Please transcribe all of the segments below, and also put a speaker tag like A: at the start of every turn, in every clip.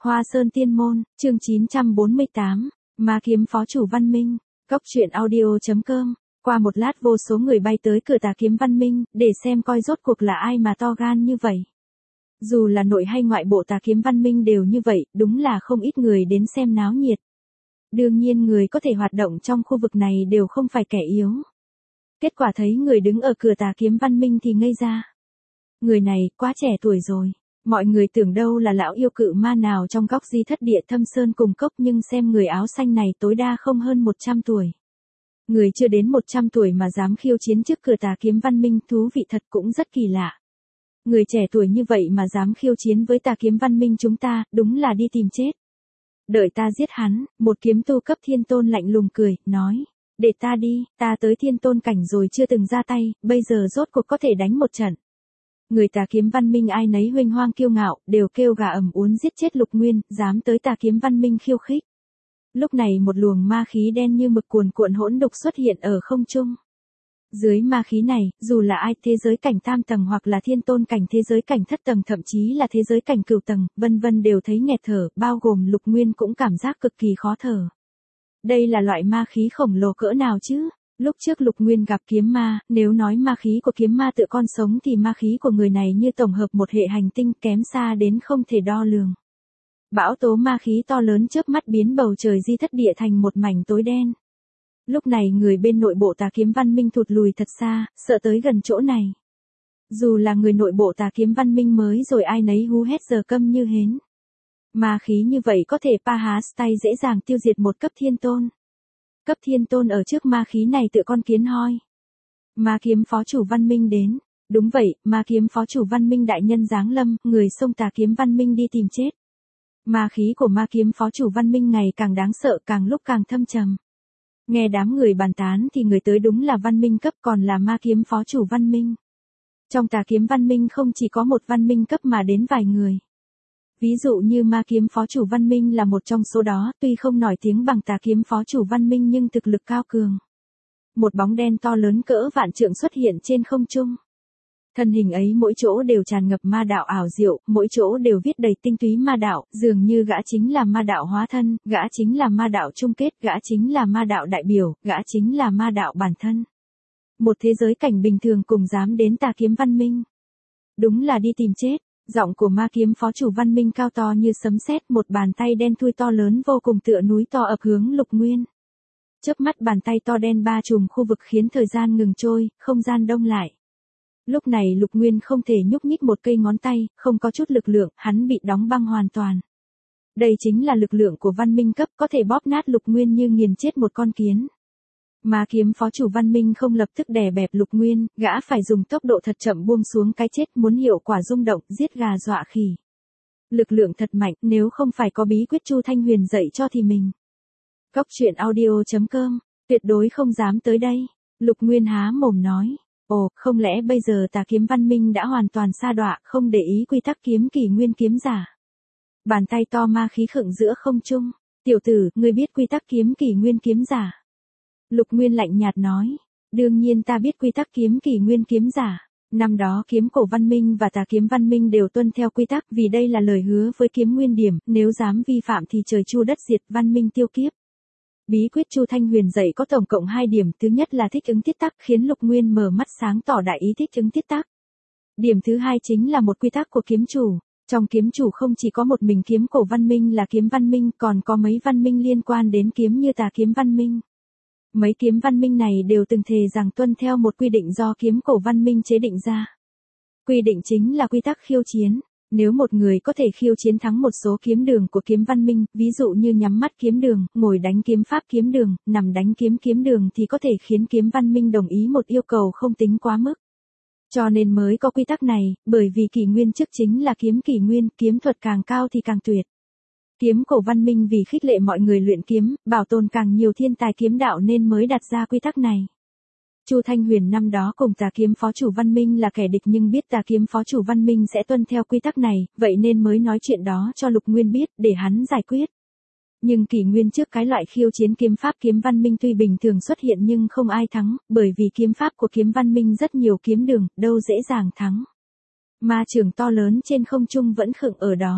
A: Hoa Sơn Tiên Môn, chương 948, Ma Kiếm Phó Chủ Văn Minh, Cốc truyện audio.com. Qua một lát vô số người bay tới cửa Tà Kiếm Văn Minh, để xem coi rốt cuộc là ai mà to gan như vậy. Dù là nội hay ngoại bộ Tà Kiếm Văn Minh đều như vậy, đúng là không ít người đến xem náo nhiệt. Đương nhiên người có thể hoạt động trong khu vực này đều không phải kẻ yếu. Kết quả thấy người đứng ở cửa Tà Kiếm Văn Minh thì ngây ra. Người này quá trẻ tuổi rồi. Mọi người tưởng đâu là lão yêu cự ma nào trong góc di thất địa thâm sơn cùng cốc, nhưng xem người áo xanh này tối đa không hơn 100 tuổi. Người chưa đến 100 tuổi mà dám khiêu chiến trước cửa Tà Kiếm Văn Minh, thú vị thật, cũng rất kỳ lạ. Người trẻ tuổi như vậy mà dám khiêu chiến với Tà Kiếm Văn Minh chúng ta, đúng là đi tìm chết. Đợi ta giết hắn, một kiếm tu cấp thiên tôn lạnh lùng cười, nói. Để ta đi, ta tới thiên tôn cảnh rồi chưa từng ra tay, bây giờ rốt cuộc có thể đánh một trận. Người Tà Kiếm Văn Minh ai nấy huênh hoang kiêu ngạo, đều kêu gà ầm uốn giết chết Lục Nguyên, dám tới Tà Kiếm Văn Minh khiêu khích. Lúc này một luồng ma khí đen như mực cuồn cuộn hỗn đục xuất hiện ở không trung. Dưới ma khí này, dù là ai thế giới cảnh tam tầng hoặc là thiên tôn cảnh thế giới cảnh thất tầng, thậm chí là thế giới cảnh cửu tầng, vân vân đều thấy nghẹt thở, bao gồm Lục Nguyên cũng cảm giác cực kỳ khó thở. Đây là loại ma khí khổng lồ cỡ nào chứ? Lúc trước Lục Nguyên gặp kiếm ma, nếu nói ma khí của kiếm ma tựa con sống thì ma khí của người này như tổng hợp một hệ hành tinh, kém xa đến không thể đo lường. Bão tố ma khí to lớn chớp mắt biến bầu trời di thất địa thành một mảnh tối đen. Lúc này người bên nội bộ Tà Kiếm Văn Minh thụt lùi thật xa, sợ tới gần chỗ này. Dù là người nội bộ Tà Kiếm Văn Minh mới rồi ai nấy hú hét giờ câm như hến. Ma khí như vậy có thể tay dễ dàng tiêu diệt một cấp thiên tôn. Cấp thiên tôn ở trước ma khí này tựa con kiến hoi. Ma Kiếm Phó Chủ Văn Minh đến. Đúng vậy, Ma Kiếm Phó Chủ Văn Minh đại nhân giáng lâm, người xông Tà Kiếm Văn Minh đi tìm chết. Ma khí của Ma Kiếm Phó Chủ Văn Minh ngày càng đáng sợ, càng lúc càng thâm trầm. Nghe đám người bàn tán thì người tới đúng là văn minh cấp, còn là Ma Kiếm Phó Chủ Văn Minh. Trong Tà Kiếm Văn Minh không chỉ có một văn minh cấp mà đến vài người. Ví dụ như Ma Kiếm Phó Chủ Văn Minh là một trong số đó, tuy không nổi tiếng bằng Tà Kiếm Phó Chủ Văn Minh nhưng thực lực cao cường. Một bóng đen to lớn cỡ vạn trượng xuất hiện trên không trung. Thân hình ấy mỗi chỗ đều tràn ngập ma đạo ảo diệu, mỗi chỗ đều viết đầy tinh túy ma đạo, dường như gã chính là ma đạo hóa thân, gã chính là ma đạo chung kết, gã chính là ma đạo đại biểu, gã chính là ma đạo bản thân. Một thế giới cảnh bình thường cùng dám đến Tà Kiếm Văn Minh. Đúng là đi tìm chết. Giọng của Ma Kiếm Phó Chủ Văn Minh cao to như sấm sét, một bàn tay đen thui to lớn vô cùng tựa núi to ập hướng Lục Nguyên. Chớp mắt bàn tay to đen ba trùm khu vực khiến thời gian ngừng trôi, không gian đông lại. Lúc này Lục Nguyên không thể nhúc nhích một cây ngón tay, không có chút lực lượng, hắn bị đóng băng hoàn toàn. Đây chính là lực lượng của văn minh cấp, có thể bóp nát Lục Nguyên như nghiền chết một con kiến. Ma Kiếm Phó Chủ Văn Minh không lập tức đè bẹp Lục Nguyên, gã phải dùng tốc độ thật chậm buông xuống cái chết, muốn hiệu quả rung động, giết gà dọa khỉ. Lực lượng thật mạnh, nếu không phải có bí quyết Chu Thanh Huyền dạy cho thì mình. Cốc truyện audio.com, tuyệt đối không dám tới đây. Lục Nguyên há mồm nói. Ồ, không lẽ bây giờ Tà Kiếm Văn Minh đã hoàn toàn sa đọa, không để ý quy tắc kiếm kỷ nguyên kiếm giả. Bàn tay to ma khí khựng giữa không trung. Tiểu tử, ngươi biết quy tắc kiếm kỷ nguyên kiếm giả? Lục Nguyên lạnh nhạt nói. Đương nhiên ta biết quy tắc kiếm kỷ nguyên kiếm giả. Năm đó Kiếm Cổ Văn Minh và Tà Kiếm Văn Minh đều tuân theo quy tắc, vì đây là lời hứa với Kiếm Nguyên Điểm, nếu dám vi phạm thì trời chu đất diệt, văn minh tiêu kiếp. Bí quyết Chu Thanh Huyền dạy có tổng cộng 2 điểm, thứ nhất là thích ứng tiết tắc, khiến Lục Nguyên mở mắt sáng tỏ đại ý thích ứng tiết tắc. Điểm thứ hai chính là một quy tắc của kiếm chủ. Trong kiếm chủ không chỉ có một mình Kiếm Cổ Văn Minh là Kiếm Văn Minh, còn có mấy văn minh liên quan đến kiếm như Tà Kiếm Văn Minh. Mấy kiếm văn minh này đều từng thề rằng tuân theo một quy định do Kiếm Cổ Văn Minh chế định ra. Quy định chính là quy tắc khiêu chiến. Nếu một người có thể khiêu chiến thắng một số kiếm đường của kiếm văn minh, ví dụ như nhắm mắt kiếm đường, ngồi đánh kiếm pháp kiếm đường, nằm đánh kiếm đường thì có thể khiến kiếm văn minh đồng ý một yêu cầu không tính quá mức. Cho nên mới có quy tắc này, bởi vì kỷ nguyên trước chính là kiếm kỷ nguyên, kiếm thuật càng cao thì càng tuyệt. Kiếm Cổ Văn Minh vì khích lệ mọi người luyện kiếm, bảo tồn càng nhiều thiên tài kiếm đạo nên mới đặt ra quy tắc này. Chu Thanh Huyền năm đó cùng Tà Kiếm Phó Chủ Văn Minh là kẻ địch nhưng biết Tà Kiếm Phó Chủ Văn Minh sẽ tuân theo quy tắc này, vậy nên mới nói chuyện đó cho Lục Nguyên biết, để hắn giải quyết. Nhưng kỷ nguyên trước cái loại khiêu chiến kiếm pháp kiếm văn minh tuy bình thường xuất hiện nhưng không ai thắng, bởi vì kiếm pháp của kiếm văn minh rất nhiều kiếm đường, đâu dễ dàng thắng. Ma trường to lớn trên không trung vẫn khựng ở đó.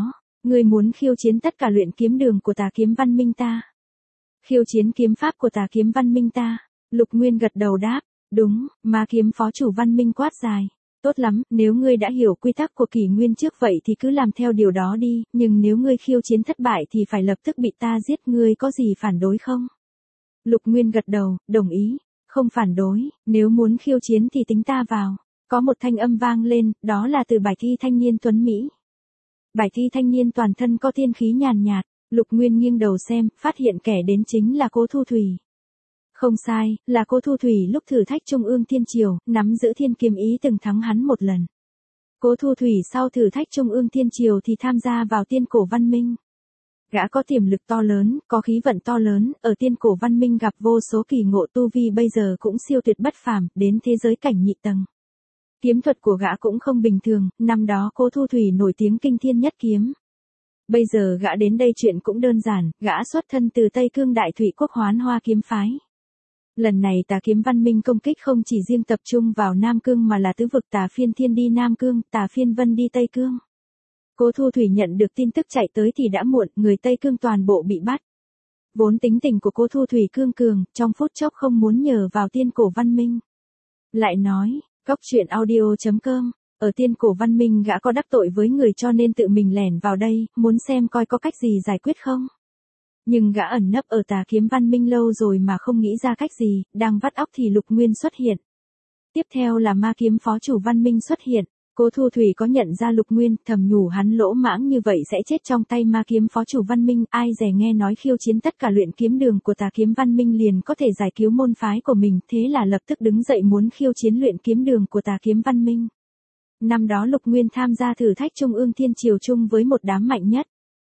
A: Ngươi muốn khiêu chiến tất cả luyện kiếm đường của Tà Kiếm Văn Minh ta. Khiêu chiến kiếm pháp của Tà Kiếm Văn Minh ta. Lục Nguyên gật đầu đáp, đúng, Ma Kiếm phó chủ Văn Minh quát dài. Tốt lắm, nếu ngươi đã hiểu quy tắc của kỷ nguyên trước vậy thì cứ làm theo điều đó đi, nhưng nếu ngươi khiêu chiến thất bại thì phải lập tức bị ta giết, ngươi có gì phản đối không? Lục Nguyên gật đầu, đồng ý, không phản đối, nếu muốn khiêu chiến thì tính ta vào. Có một thanh âm vang lên, đó là từ bài thi thanh niên tuấn Mỹ. Bài thi thanh niên toàn thân có tiên khí nhàn nhạt, Lục Nguyên nghiêng đầu xem, phát hiện kẻ đến chính là Cố Thu Thủy. Không sai, là Cố Thu Thủy lúc thử thách Trung ương Thiên Triều, nắm giữ thiên kiếm ý từng thắng hắn một lần. Cố Thu Thủy sau thử thách Trung ương Thiên Triều thì tham gia vào Tiên Cổ Văn Minh. Gã có tiềm lực to lớn, có khí vận to lớn, ở Tiên Cổ Văn Minh gặp vô số kỳ ngộ, tu vi bây giờ cũng siêu tuyệt bất phàm, đến thế giới cảnh nhị tầng. Kiếm thuật của gã cũng không bình thường, năm đó Cố Thu Thủy nổi tiếng kinh thiên nhất kiếm. Bây giờ gã đến đây chuyện cũng đơn giản, gã xuất thân từ Tây Cương Đại Thụy Quốc Hoán Hoa kiếm phái. Lần này Tà Kiếm Văn Minh công kích không chỉ riêng tập trung vào Nam Cương mà là tứ vực, Tà Phiên Thiên đi Nam Cương, Tà Phiên Vân đi Tây Cương. Cố Thu Thủy nhận được tin tức chạy tới thì đã muộn, người Tây Cương toàn bộ bị bắt. Vốn tính tình của Cố Thu Thủy cương cường, trong phút chốc không muốn nhờ vào Tiên Cổ Văn Minh. Lại nói, Goctruyện.audio.com, ở Tiên Cổ Văn Minh gã có đắc tội với người cho nên tự mình lẻn vào đây, muốn xem coi có cách gì giải quyết không. Nhưng gã ẩn nấp ở Tà Kiếm Văn Minh lâu rồi mà không nghĩ ra cách gì, đang vắt óc thì Lục Nguyên xuất hiện. Tiếp theo là Ma Kiếm phó chủ Văn Minh xuất hiện. Cố Thu Thủy có nhận ra Lục Nguyên, thầm nhủ hắn lỗ mãng như vậy sẽ chết trong tay Ma Kiếm phó chủ Văn Minh, ai dè nghe nói khiêu chiến tất cả luyện kiếm đường của Tà Kiếm Văn Minh liền có thể giải cứu môn phái của mình, thế là lập tức đứng dậy muốn khiêu chiến luyện kiếm đường của Tà Kiếm Văn Minh. Năm đó Lục Nguyên tham gia thử thách Trung ương Thiên Triều chung với một đám mạnh nhất.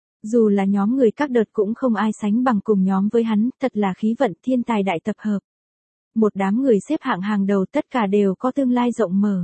A: Dù là nhóm người các đợt cũng không ai sánh bằng cùng nhóm với hắn, thật là khí vận thiên tài đại tập hợp. Một đám người xếp hạng hàng đầu tất cả đều có tương lai rộng mở.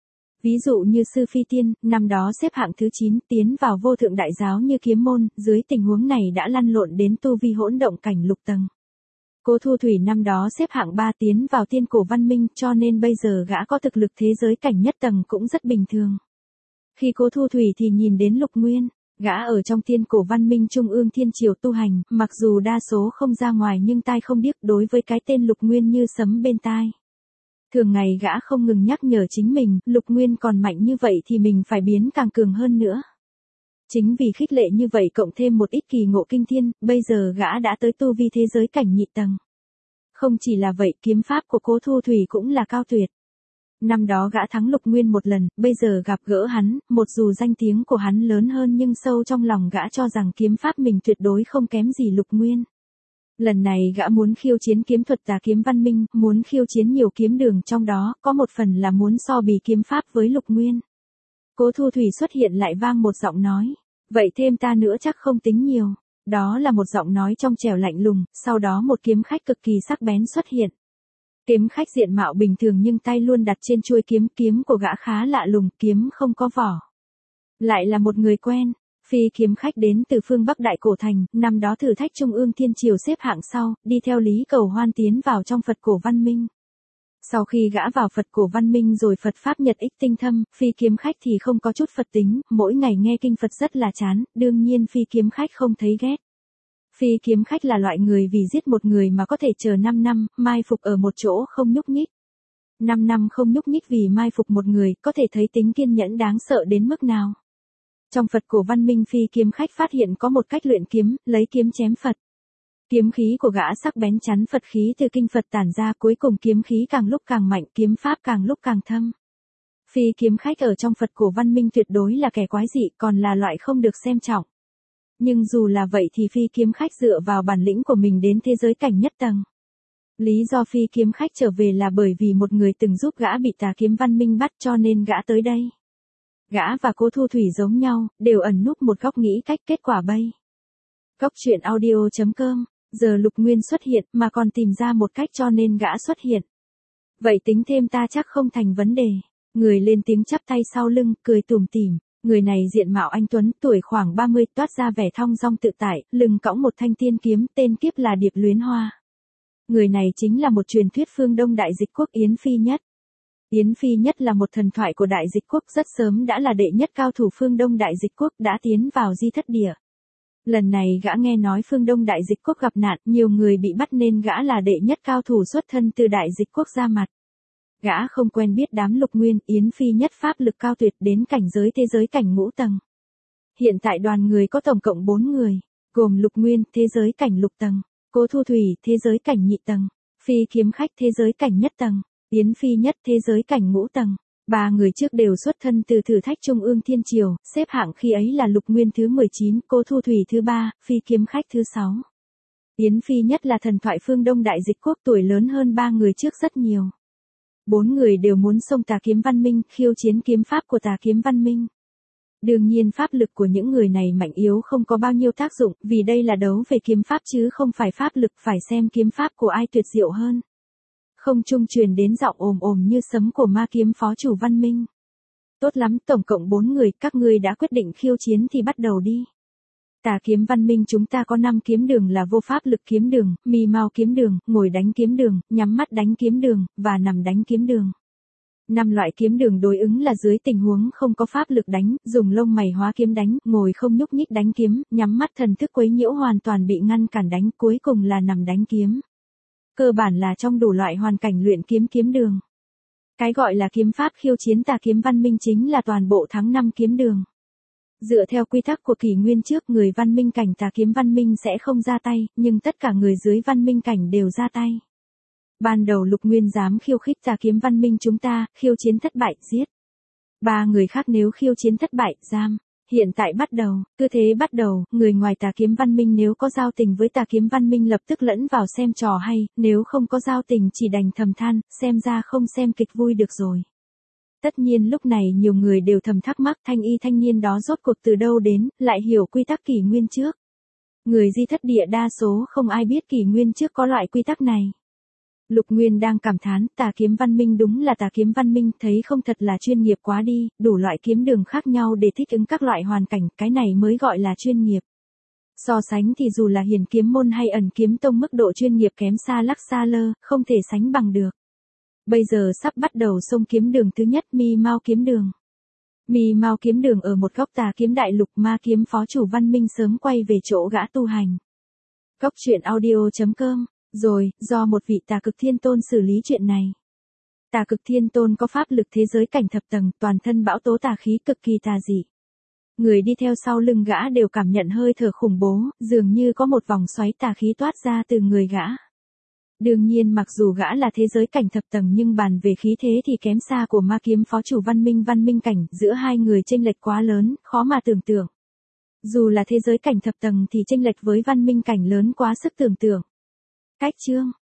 A: Ví dụ như Sư Phi Tiên, năm đó xếp hạng thứ 9, tiến vào vô thượng đại giáo như kiếm môn, dưới tình huống này đã lăn lộn đến tu vi hỗn động cảnh lục tầng. Cố Thu Thủy năm đó xếp hạng 3 tiến vào Tiên Cổ Văn Minh cho nên bây giờ gã có thực lực thế giới cảnh nhất tầng cũng rất bình thường. Khi Cố Thu Thủy thì nhìn đến Lục Nguyên, gã ở trong Tiên Cổ Văn Minh Trung ương Thiên Triều tu hành, mặc dù đa số không ra ngoài nhưng tai không điếc đối với cái tên Lục Nguyên như sấm bên tai. Thường ngày gã không ngừng nhắc nhở chính mình, Lục Nguyên còn mạnh như vậy thì mình phải biến càng cường hơn nữa. Chính vì khích lệ như vậy cộng thêm một ít kỳ ngộ kinh thiên, bây giờ gã đã tới tu vi thế giới cảnh nhị tầng. Không chỉ là vậy, kiếm pháp của Cố Thu Thủy cũng là cao tuyệt. Năm đó gã thắng Lục Nguyên một lần, bây giờ gặp gỡ hắn, một dù danh tiếng của hắn lớn hơn nhưng sâu trong lòng gã cho rằng kiếm pháp mình tuyệt đối không kém gì Lục Nguyên. Lần này gã muốn khiêu chiến kiếm thuật Tà Kiếm Văn Minh, muốn khiêu chiến nhiều kiếm đường, trong đó có một phần là muốn so bì kiếm pháp với Lục Nguyên. Cố Thu Thủy xuất hiện lại vang một giọng nói, vậy thêm ta nữa chắc không tính nhiều. Đó là một giọng nói trong trẻo lạnh lùng, sau đó một kiếm khách cực kỳ sắc bén xuất hiện. Kiếm khách diện mạo bình thường nhưng tay luôn đặt trên chuôi kiếm, kiếm của gã khá lạ lùng, kiếm không có vỏ. Lại là một người quen. Phi kiếm khách đến từ phương Bắc Đại Cổ Thành, năm đó thử thách Trung ương Thiên Triều xếp hạng sau, đi theo Lý Cầu Hoan tiến vào trong Phật Cổ Văn Minh. Sau khi gã vào Phật Cổ Văn Minh rồi Phật Pháp Nhật ích tinh thâm, phi kiếm khách thì không có chút Phật tính, mỗi ngày nghe kinh Phật rất là chán, đương nhiên phi kiếm khách không thấy ghét. Phi kiếm khách là loại người vì giết một người mà có thể chờ 5 năm, mai phục ở một chỗ không nhúc nhích. 5 năm không nhúc nhích vì mai phục một người, có thể thấy tính kiên nhẫn đáng sợ đến mức nào. Trong Phật Cổ Văn Minh phi kiếm khách phát hiện có một cách luyện kiếm, lấy kiếm chém Phật. Kiếm khí của gã sắc bén chắn Phật khí từ kinh Phật tản ra, cuối cùng kiếm khí càng lúc càng mạnh, kiếm pháp càng lúc càng thâm. Phi kiếm khách ở trong Phật Cổ Văn Minh tuyệt đối là kẻ quái dị, còn là loại không được xem trọng. Nhưng dù là vậy thì phi kiếm khách dựa vào bản lĩnh của mình đến thế giới cảnh nhất tầng. Lý do phi kiếm khách trở về là bởi vì một người từng giúp gã bị Tà Kiếm Văn Minh bắt cho nên gã tới đây. Gã và Cố Thu Thủy giống nhau, đều ẩn núp một góc nghĩ cách, kết quả bây. Goctruyện.audio.com, giờ Lục Nguyên xuất hiện mà còn tìm ra một cách cho nên gã xuất hiện. Vậy tính thêm ta chắc không thành vấn đề. Người lên tiếng chắp tay sau lưng, cười tủm tỉm. Người này diện mạo anh tuấn, tuổi khoảng 30, toát ra vẻ thong dong tự tại, lưng cõng một thanh tiên kiếm, tên kiếp là Điệp Luyến Hoa. Người này chính là một truyền thuyết phương Đông Đại Dịch Quốc Yến Phi Nhất. Yến Phi Nhất là một thần thoại của Đại Dịch Quốc, rất sớm đã là đệ nhất cao thủ phương Đông Đại Dịch Quốc, đã tiến vào Di Thất Địa. Lần này gã nghe nói phương Đông Đại Dịch Quốc gặp nạn, nhiều người bị bắt nên gã là đệ nhất cao thủ xuất thân từ Đại Dịch Quốc ra mặt. Gã không quen biết đám Lục Nguyên, Yến Phi Nhất pháp lực cao tuyệt đến cảnh giới thế giới cảnh ngũ tầng. Hiện tại đoàn người có tổng cộng 4 người, gồm Lục Nguyên, thế giới cảnh lục tầng, Cố Thu Thủy, thế giới cảnh nhị tầng, Phi Kiếm Khách, thế giới cảnh nhất tầng, Yến Phi Nhất, thế giới cảnh ngũ tầng. 3 người trước đều xuất thân từ thử thách Trung ương Thiên Triều, xếp hạng khi ấy là Lục Nguyên thứ 19, Cố Thu Thủy thứ 3, Phi Kiếm Khách thứ 6. Yến Phi Nhất là thần thoại phương Đông Đại Dịch Quốc, tuổi lớn hơn 3 người trước rất nhiều. 4 người đều muốn xông Tà Kiếm Văn Minh, khiêu chiến kiếm pháp của Tà Kiếm Văn Minh. Đương nhiên pháp lực của những người này mạnh yếu không có bao nhiêu tác dụng, vì đây là đấu về kiếm pháp chứ không phải pháp lực, phải xem kiếm pháp của ai tuyệt diệu hơn. Không trung truyền đến giọng ồm ồm như sấm của Ma Kiếm phó chủ Văn Minh. Tốt lắm, tổng cộng 4 người, các ngươi đã quyết định khiêu chiến thì bắt đầu đi. Tà Kiếm Văn Minh chúng ta có 5 kiếm đường là vô pháp lực kiếm đường, mi mau kiếm đường, ngồi đánh kiếm đường, nhắm mắt đánh kiếm đường, và nằm đánh kiếm đường. 5 loại kiếm đường đối ứng là dưới tình huống không có pháp lực đánh, dùng lông mày hóa kiếm đánh, ngồi không nhúc nhích đánh kiếm, nhắm mắt thần thức quấy nhiễu hoàn toàn bị ngăn cản đánh, cuối cùng là nằm đánh kiếm. Cơ bản là trong đủ loại hoàn cảnh luyện kiếm kiếm đường. Cái gọi là kiếm pháp khiêu chiến Tà Kiếm Văn Minh chính là toàn bộ tháng 5 kiếm đường. Dựa theo quy tắc của kỷ nguyên trước, người văn minh cảnh Tà Kiếm Văn Minh sẽ không ra tay, nhưng tất cả người dưới văn minh cảnh đều ra tay. Ban đầu Lục Nguyên dám khiêu khích Tà Kiếm Văn Minh chúng ta, khiêu chiến thất bại, giết. 3 người khác nếu khiêu chiến thất bại, giam. Hiện tại bắt đầu, cứ thế bắt đầu, người ngoài Tà Kiếm Văn Minh nếu có giao tình với Tà Kiếm Văn Minh lập tức lẫn vào xem trò hay, nếu không có giao tình chỉ đành thầm than, xem ra không xem kịch vui được rồi. Tất nhiên lúc này nhiều người đều thầm thắc mắc thanh y thanh niên đó rốt cuộc từ đâu đến, lại hiểu quy tắc kỷ nguyên trước. Người Di Thất Địa đa số không ai biết kỷ nguyên trước có loại quy tắc này. Lục Nguyên đang cảm thán, Tà Kiếm Văn Minh đúng là Tà Kiếm Văn Minh, thấy không thật là chuyên nghiệp quá đi, đủ loại kiếm đường khác nhau để thích ứng các loại hoàn cảnh, cái này mới gọi là chuyên nghiệp. So sánh thì dù là Hiền Kiếm Môn hay Ẩn Kiếm Tông mức độ chuyên nghiệp kém xa lắc xa lơ, không thể sánh bằng được. Bây giờ sắp bắt đầu xông kiếm đường thứ nhất, Mi Mao kiếm đường. Mi Mao kiếm đường ở một góc Tà Kiếm Đại Lục, Ma Kiếm phó chủ Văn Minh sớm quay về chỗ gã tu hành. Góc truyện audio.com. Rồi, do một vị Tà Cực Thiên Tôn xử lý chuyện này. Tà Cực Thiên Tôn có pháp lực thế giới cảnh thập tầng, toàn thân bão tố tà khí cực kỳ tà dị. Người đi theo sau lưng gã đều cảm nhận hơi thở khủng bố, dường như có một vòng xoáy tà khí toát ra từ người gã. Đương nhiên mặc dù gã là thế giới cảnh thập tầng nhưng bàn về khí thế thì kém xa của Ma Kiếm phó chủ Văn Minh cảnh, giữa hai người chênh lệch quá lớn, khó mà tưởng tượng. Dù là thế giới cảnh thập tầng thì chênh lệch với văn minh cảnh lớn quá sức tưởng tượng. Cách chương